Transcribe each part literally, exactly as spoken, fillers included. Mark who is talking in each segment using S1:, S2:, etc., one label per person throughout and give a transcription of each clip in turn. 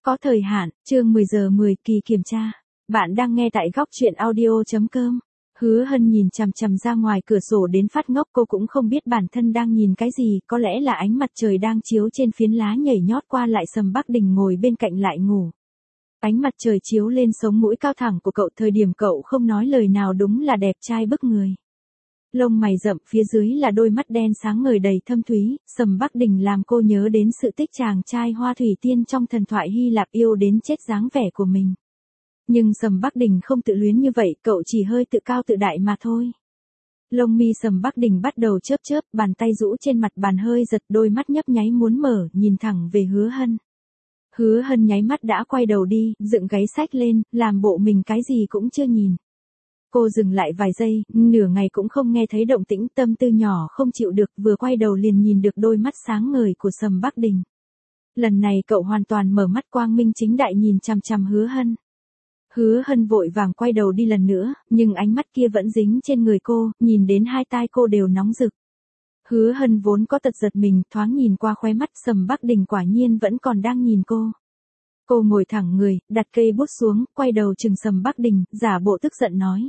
S1: Có thời hạn, chương mười giờ mười kỳ kiểm tra. Bạn đang nghe tại góc truyện audio chấm com. Hứa Hân nhìn chằm chằm ra ngoài cửa sổ đến phát ngốc, cô cũng không biết bản thân đang nhìn cái gì, có lẽ là ánh mặt trời đang chiếu trên phiến lá nhảy nhót qua lại. Sầm Bắc Đình ngồi bên cạnh lại ngủ. Ánh mặt trời chiếu lên sống mũi cao thẳng của cậu, thời điểm cậu không nói lời nào đúng là đẹp trai bức người. Lông mày rậm, phía dưới là đôi mắt đen sáng ngời đầy thâm thúy. Sầm Bắc Đình làm cô nhớ đến sự tích chàng trai hoa thủy tiên trong thần thoại Hy Lạp yêu đến chết dáng vẻ của mình. Nhưng Sầm Bắc Đình không tự luyến như vậy, cậu chỉ hơi tự cao tự đại mà thôi. Lông mi Sầm Bắc Đình bắt đầu chớp chớp, bàn tay rũ trên mặt bàn hơi giật, đôi mắt nhấp nháy muốn mở, nhìn thẳng về Hứa Hân. Hứa Hân nháy mắt đã quay đầu đi, dựng gáy xách lên, làm bộ mình cái gì cũng chưa nhìn. Cô dừng lại vài giây, nửa ngày cũng không nghe thấy động tĩnh, tâm tư nhỏ không chịu được, vừa quay đầu liền nhìn được đôi mắt sáng ngời của Sầm Bắc Đình. Lần này cậu hoàn toàn mở mắt, quang minh chính đại nhìn chằm chằm Hứa Hân. Hứa Hân vội vàng quay đầu đi lần nữa, nhưng ánh mắt kia vẫn dính trên người cô, nhìn đến hai tai cô đều nóng rực. Hứa Hân vốn có tật giật mình, thoáng nhìn qua khóe mắt Sầm Bắc Đình quả nhiên vẫn còn đang nhìn cô. Cô ngồi thẳng người, đặt cây bút xuống, quay đầu chừng Sầm Bắc Đình, giả bộ tức giận nói.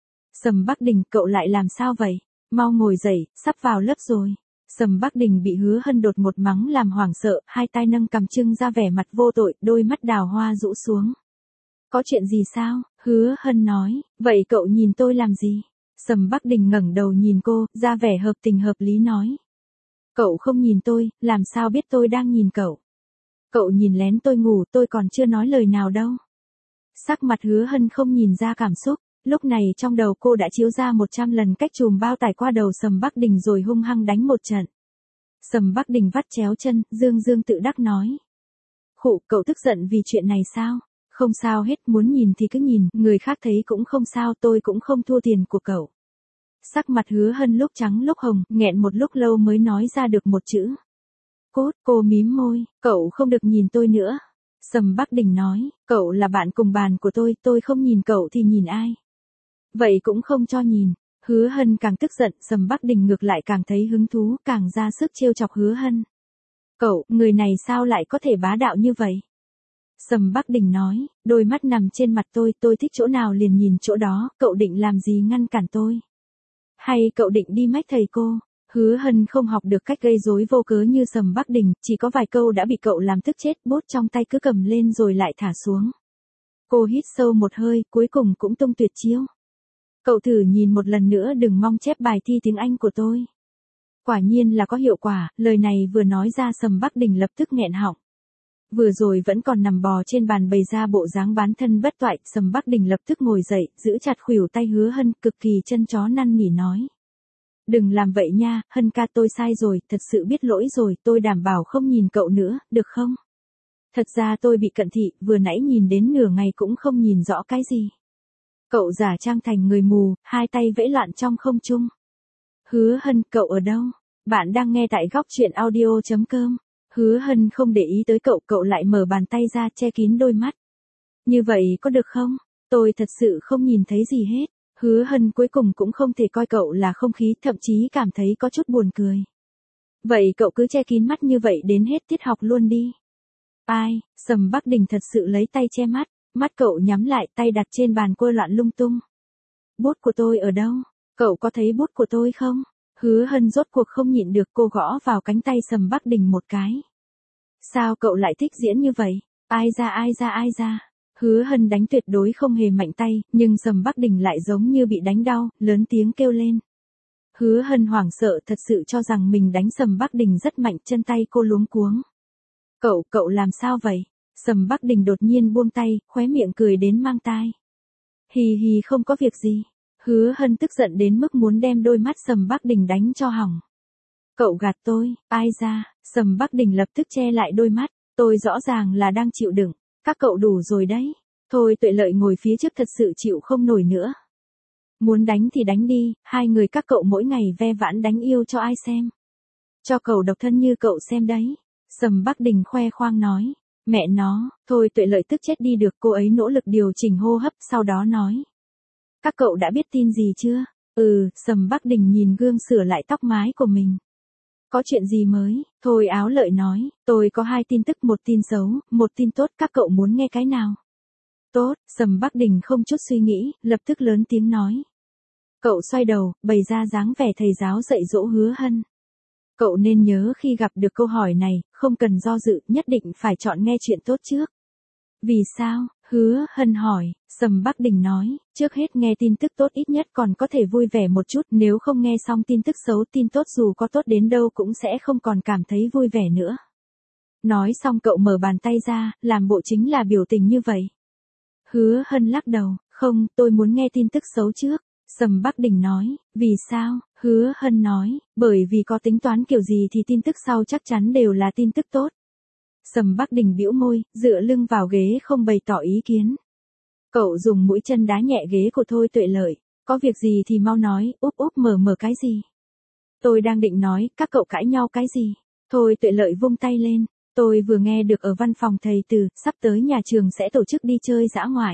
S1: Sầm Bắc Đình, cậu lại làm sao vậy? Mau ngồi dậy, sắp vào lớp rồi. Sầm Bắc Đình bị Hứa Hân đột một mắng làm hoảng sợ, hai tay nâng cằm trưng ra vẻ mặt vô tội, đôi mắt đào hoa rũ xuống. Có chuyện gì sao? Hứa Hân nói, vậy cậu nhìn tôi làm gì? Sầm Bắc Đình ngẩng đầu nhìn cô, ra vẻ hợp tình hợp lý nói. Cậu không nhìn tôi, làm sao biết tôi đang nhìn cậu? Cậu nhìn lén tôi ngủ, tôi còn chưa nói lời nào đâu. Sắc mặt Hứa Hân không nhìn ra cảm xúc, lúc này trong đầu cô đã chiếu ra một trăm lần cách chùm bao tải qua đầu Sầm Bắc Đình rồi hung hăng đánh một trận. Sầm Bắc Đình vắt chéo chân, dương dương tự đắc nói. Khụ, cậu tức giận vì chuyện này sao? Không sao hết, muốn nhìn thì cứ nhìn, người khác thấy cũng không sao, tôi cũng không thua tiền của cậu. Sắc mặt Hứa Hân lúc trắng lúc hồng, nghẹn một lúc lâu mới nói ra được một chữ. Cốt, cô mím môi, cậu không được nhìn tôi nữa. Sầm Bắc Đình nói, cậu là bạn cùng bàn của tôi, tôi không nhìn cậu thì nhìn ai? Vậy cũng không cho nhìn. Hứa Hân càng tức giận, Sầm Bắc Đình ngược lại càng thấy hứng thú, càng ra sức trêu chọc Hứa Hân. Cậu, người này sao lại có thể bá đạo như vậy? Sầm Bắc Đình nói, đôi mắt nằm trên mặt tôi, tôi thích chỗ nào liền nhìn chỗ đó, cậu định làm gì ngăn cản tôi? Hay cậu định đi mách thầy cô? Hứa Hân không học được cách gây rối vô cớ như Sầm Bắc Đình, chỉ có vài câu đã bị cậu làm tức chết, bút trong tay cứ cầm lên rồi lại thả xuống. Cô hít sâu một hơi, cuối cùng cũng tung tuyệt chiêu. Cậu thử nhìn một lần nữa, đừng mong chép bài thi tiếng Anh của tôi. Quả nhiên là có hiệu quả, lời này vừa nói ra Sầm Bắc Đình lập tức nghẹn họng. Vừa rồi vẫn còn nằm bò trên bàn bày ra bộ dáng bán thân bất toại, Sầm Bắc Đình lập tức ngồi dậy, giữ chặt khuỷu tay Hứa Hân, cực kỳ chân chó năn nỉ nói. Đừng làm vậy nha, Hân ca, tôi sai rồi, thật sự biết lỗi rồi, tôi đảm bảo không nhìn cậu nữa, được không? Thật ra tôi bị cận thị, vừa nãy nhìn đến nửa ngày cũng không nhìn rõ cái gì. Cậu giả trang thành người mù, hai tay vẫy loạn trong không trung. Hứa Hân, cậu ở đâu? Bạn đang nghe tại góc truyện audio chấm com. Hứa Hân không để ý tới cậu, cậu lại mở bàn tay ra che kín đôi mắt. Như vậy có được không? Tôi thật sự không nhìn thấy gì hết. Hứa Hân cuối cùng cũng không thể coi cậu là không khí, thậm chí cảm thấy có chút buồn cười. Vậy cậu cứ che kín mắt như vậy đến hết tiết học luôn đi. Ai, Sầm Bắc Đình thật sự lấy tay che mắt, mắt cậu nhắm lại, tay đặt trên bàn quơ loạn lung tung. Bút của tôi ở đâu? Cậu có thấy bút của tôi không? Hứa Hân rốt cuộc không nhịn được, cô gõ vào cánh tay Sầm Bắc Đình một cái. Sao cậu lại thích diễn như vậy? Ai ra ai ra ai ra? Hứa Hân đánh tuyệt đối không hề mạnh tay, nhưng Sầm Bắc Đình lại giống như bị đánh đau, lớn tiếng kêu lên. Hứa Hân hoảng sợ, thật sự cho rằng mình đánh Sầm Bắc Đình rất mạnh, chân tay cô luống cuống. Cậu, cậu làm sao vậy? Sầm Bắc Đình đột nhiên buông tay, khóe miệng cười đến mang tai. Hì hì, không có việc gì. Hứa Hân tức giận đến mức muốn đem đôi mắt Sầm Bắc Đình đánh cho hỏng. Cậu gạt tôi, ai ra? Sầm Bắc Đình lập tức che lại đôi mắt, tôi rõ ràng là đang chịu đựng, các cậu đủ rồi đấy. Thôi Tuệ Lợi ngồi phía trước thật sự chịu không nổi nữa. Muốn đánh thì đánh đi, hai người các cậu mỗi ngày ve vãn đánh yêu cho ai xem? Cho cậu độc thân như cậu xem đấy. Sầm Bắc Đình khoe khoang nói, mẹ nó, thôi Tuệ Lợi tức chết đi được, cô ấy nỗ lực điều chỉnh hô hấp, sau đó nói. Các cậu đã biết tin gì chưa? Ừ, Sầm Bắc Đình nhìn gương sửa lại tóc mái của mình. Có chuyện gì mới? Thôi Áo Lợi nói, tôi có hai tin tức, một tin xấu, một tin tốt, các cậu muốn nghe cái nào? Tốt, Sầm Bắc Đình không chút suy nghĩ, lập tức lớn tiếng nói. Cậu xoay đầu, bày ra dáng vẻ thầy giáo dạy dỗ Hứa Hân. Cậu nên nhớ khi gặp được câu hỏi này, không cần do dự, nhất định phải chọn nghe chuyện tốt trước. Vì sao? Hứa Hân hỏi. Sầm Bắc Đình nói, trước hết nghe tin tức tốt ít nhất còn có thể vui vẻ một chút, nếu không nghe xong tin tức xấu, tin tốt dù có tốt đến đâu cũng sẽ không còn cảm thấy vui vẻ nữa. Nói xong cậu mở bàn tay ra, làm bộ chính là biểu tình như vậy. Hứa Hân lắc đầu, không, tôi muốn nghe tin tức xấu trước. Sầm Bắc Đình nói, vì sao? Hứa Hân nói, bởi vì có tính toán kiểu gì thì tin tức sau chắc chắn đều là tin tức tốt. Sầm Bắc Đình bĩu môi, dựa lưng vào ghế không bày tỏ ý kiến. Cậu dùng mũi chân đá nhẹ ghế của Thôi Tuệ Lợi, có việc gì thì mau nói, úp úp mở mở cái gì? Tôi đang định nói, các cậu cãi nhau cái gì? Thôi Tuệ Lợi vung tay lên, tôi vừa nghe được ở văn phòng thầy Từ, sắp tới nhà trường sẽ tổ chức đi chơi dã ngoại.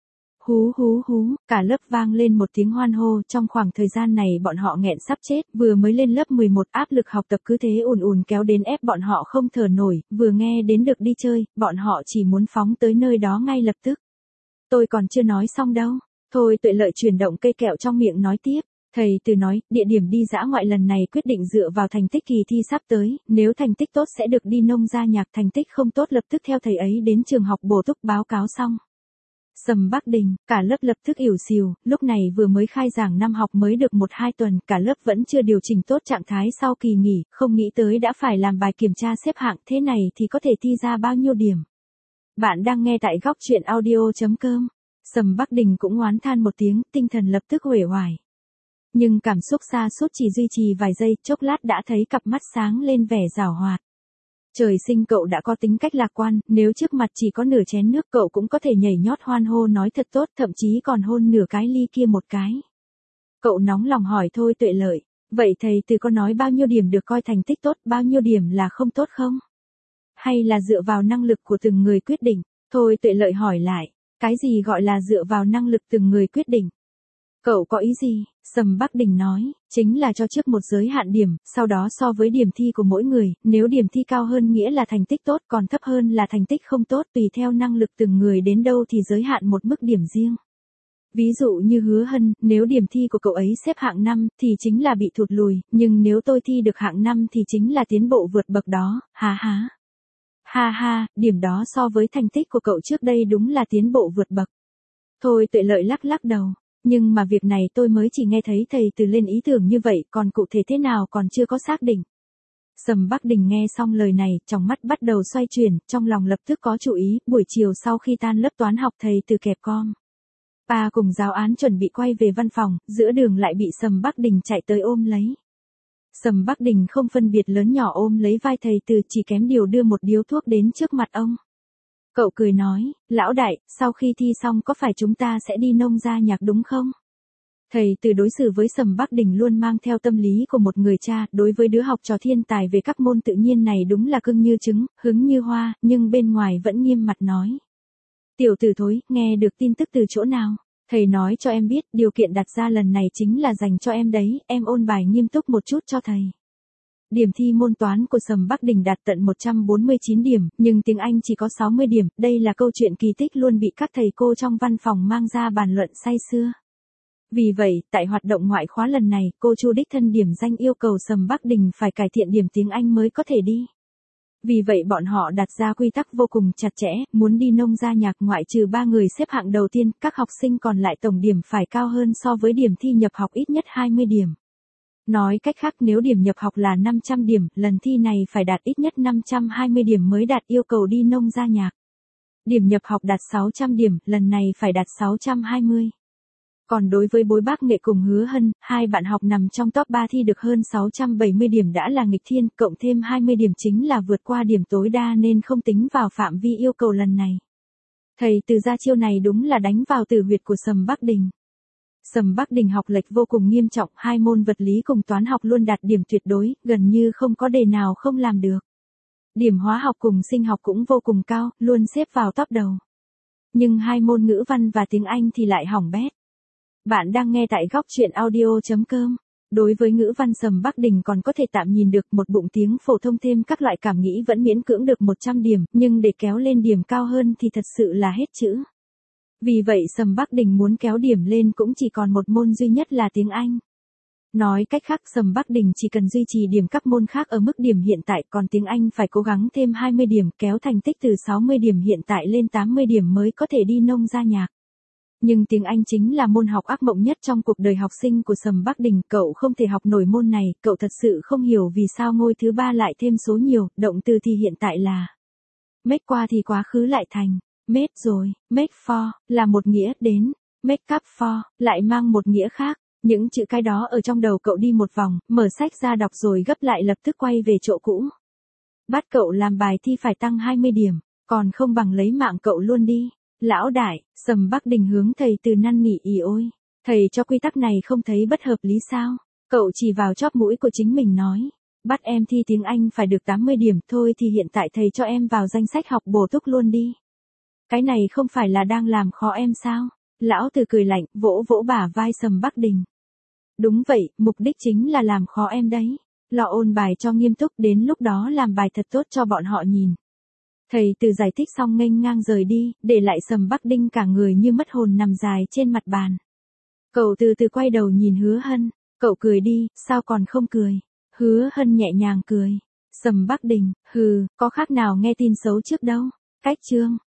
S1: Hú hú hú, cả lớp vang lên một tiếng hoan hô, trong khoảng thời gian này bọn họ nghẹn sắp chết, vừa mới lên lớp mười một áp lực học tập cứ thế ùn ùn kéo đến ép bọn họ không thở nổi, vừa nghe đến được đi chơi, bọn họ chỉ muốn phóng tới nơi đó ngay lập tức. Tôi còn chưa nói xong đâu, Thôi Tuệ Lợi chuyển động cây kẹo trong miệng nói tiếp. Thầy Từ nói, địa điểm đi dã ngoại lần này quyết định dựa vào thành tích kỳ thi sắp tới, nếu thành tích tốt sẽ được đi nông gia nhạc, thành tích không tốt lập tức theo thầy ấy đến trường học bổ túc báo cáo xong. Sầm Bắc Đình, cả lớp lập tức ỉu xìu, lúc này vừa mới khai giảng năm học mới được một hai tuần, cả lớp vẫn chưa điều chỉnh tốt trạng thái sau kỳ nghỉ, không nghĩ tới đã phải làm bài kiểm tra xếp hạng, thế này thì có thể thi ra bao nhiêu điểm. Bạn đang nghe tại góc truyện audio chấm com. Sầm Bắc Đình cũng oán than một tiếng, tinh thần lập tức uể oải. Nhưng cảm xúc sa sút chỉ duy trì vài giây, chốc lát đã thấy cặp mắt sáng lên vẻ giảo hoạt. Trời sinh cậu đã có tính cách lạc quan, nếu trước mặt chỉ có nửa chén nước cậu cũng có thể nhảy nhót hoan hô nói thật tốt, thậm chí còn hôn nửa cái ly kia một cái. Cậu nóng lòng hỏi Thôi Tuệ Lợi, vậy thầy Từ có nói bao nhiêu điểm được coi thành tích tốt, bao nhiêu điểm là không tốt không? Hay là dựa vào năng lực của từng người quyết định? Thôi Tuệ Lợi hỏi lại, cái gì gọi là dựa vào năng lực từng người quyết định? Cậu có ý gì? Sầm Bắc Đình nói, chính là cho trước một giới hạn điểm, sau đó so với điểm thi của mỗi người, nếu điểm thi cao hơn nghĩa là thành tích tốt, còn thấp hơn là thành tích không tốt, tùy theo năng lực từng người đến đâu thì giới hạn một mức điểm riêng. Ví dụ như Hứa Hân, nếu điểm thi của cậu ấy xếp hạng năm thì chính là bị thụt lùi, nhưng nếu tôi thi được hạng năm thì chính là tiến bộ vượt bậc đó, ha ha. Ha ha, điểm đó so với thành tích của cậu trước đây đúng là tiến bộ vượt bậc. Thôi Tuệ Lợi lắc lắc đầu. Nhưng mà việc này tôi mới chỉ nghe thấy thầy Từ lên ý tưởng như vậy, còn cụ thể thế nào còn chưa có xác định. Sầm Bắc Đình nghe xong lời này, trong mắt bắt đầu xoay chuyển, trong lòng lập tức có chủ ý, buổi chiều sau khi tan lớp toán học thầy Từ kẹp com. Pa cùng giáo án chuẩn bị quay về văn phòng, giữa đường lại bị Sầm Bắc Đình chạy tới ôm lấy. Sầm Bắc Đình không phân biệt lớn nhỏ ôm lấy vai thầy Từ, chỉ kém điều đưa một điếu thuốc đến trước mặt ông. Cậu cười nói, lão đại, sau khi thi xong có phải chúng ta sẽ đi nông gia nhạc đúng không? Thầy Từ đối xử với Sầm Bắc Đình luôn mang theo tâm lý của một người cha, đối với đứa học trò thiên tài về các môn tự nhiên này đúng là cưng như trứng, hứng như hoa, nhưng bên ngoài vẫn nghiêm mặt nói. Tiểu tử thối, nghe được tin tức từ chỗ nào? Thầy nói cho em biết, điều kiện đặt ra lần này chính là dành cho em đấy, em ôn bài nghiêm túc một chút cho thầy. Điểm thi môn toán của Sầm Bắc Đình đạt tận một trăm bốn mươi chín điểm, nhưng tiếng Anh chỉ có sáu mươi điểm, đây là câu chuyện kỳ tích luôn bị các thầy cô trong văn phòng mang ra bàn luận say sưa. Vì vậy, tại hoạt động ngoại khóa lần này, cô Chu đích thân điểm danh yêu cầu Sầm Bắc Đình phải cải thiện điểm tiếng Anh mới có thể đi. Vì vậy bọn họ đặt ra quy tắc vô cùng chặt chẽ, muốn đi nông gia nhạc ngoại trừ ba người xếp hạng đầu tiên, các học sinh còn lại tổng điểm phải cao hơn so với điểm thi nhập học ít nhất hai mươi điểm. Nói cách khác nếu điểm nhập học là năm trăm điểm, lần thi này phải đạt ít nhất năm trăm hai mươi điểm mới đạt yêu cầu đi nông gia nhạc. Điểm nhập học đạt sáu trăm điểm, lần này phải đạt sáu trăm hai mươi. Còn đối với Bối Bác Nghệ cùng Hứa Hân, hai bạn học nằm trong top ba thi được hơn sáu trăm bảy mươi điểm đã là nghịch thiên, cộng thêm hai mươi điểm chính là vượt qua điểm tối đa nên không tính vào phạm vi yêu cầu lần này. Thầy Từ ra chiêu này đúng là đánh vào tử huyệt của Sầm Bắc Đình. Sầm Bắc Đình học lệch vô cùng nghiêm trọng, hai môn vật lý cùng toán học luôn đạt điểm tuyệt đối, gần như không có đề nào không làm được. Điểm hóa học cùng sinh học cũng vô cùng cao, luôn xếp vào top đầu. Nhưng hai môn ngữ văn và tiếng Anh thì lại hỏng bét. Bạn đang nghe tại góc truyện audio chấm com. Đối với ngữ văn Sầm Bắc Đình còn có thể tạm nhìn được, một bụng tiếng phổ thông thêm các loại cảm nghĩ vẫn miễn cưỡng được một trăm điểm, nhưng để kéo lên điểm cao hơn thì thật sự là hết chữ. Vì vậy Sầm Bắc Đình muốn kéo điểm lên cũng chỉ còn một môn duy nhất là tiếng Anh. Nói cách khác, Sầm Bắc Đình chỉ cần duy trì điểm các môn khác ở mức điểm hiện tại, còn tiếng Anh phải cố gắng thêm hai mươi điểm, kéo thành tích từ sáu mươi điểm hiện tại lên tám mươi điểm mới có thể đi nông gia nhạc. Nhưng tiếng Anh chính là môn học ác mộng nhất trong cuộc đời học sinh của Sầm Bắc Đình, cậu không thể học nổi môn này, cậu thật sự không hiểu vì sao ngôi thứ ba lại thêm số nhiều, động từ thì hiện tại là make qua thì quá khứ lại thành made rồi, make for là một nghĩa đến, make up for lại mang một nghĩa khác. Những chữ cái đó ở trong đầu cậu đi một vòng, mở sách ra đọc rồi gấp lại lập tức quay về chỗ cũ. Bắt cậu làm bài thi phải tăng hai mươi điểm, còn không bằng lấy mạng cậu luôn đi. Lão đại, Sầm Bắc Đình hướng thầy Từ năn nỉ, ý ôi, thầy cho quy tắc này không thấy bất hợp lý sao? Cậu chỉ vào chóp mũi của chính mình nói, bắt em thi tiếng Anh phải được tám mươi điểm, thôi thì hiện tại thầy cho em vào danh sách học bổ túc luôn đi. Cái này không phải là đang làm khó em sao? Lão Từ cười lạnh, vỗ vỗ bả vai Sầm Bắc Đình. Đúng vậy, mục đích chính là làm khó em đấy. Lo ôn bài cho nghiêm túc, đến lúc đó làm bài thật tốt cho bọn họ nhìn. Thầy Từ giải thích xong nghênh ngang rời đi, để lại Sầm Bắc Đình cả người như mất hồn nằm dài trên mặt bàn. Cậu từ từ quay đầu nhìn Hứa Hân, cậu cười đi, sao còn không cười? Hứa Hân nhẹ nhàng cười. Sầm Bắc Đình, hừ, có khác nào nghe tin xấu trước đâu. Cách chương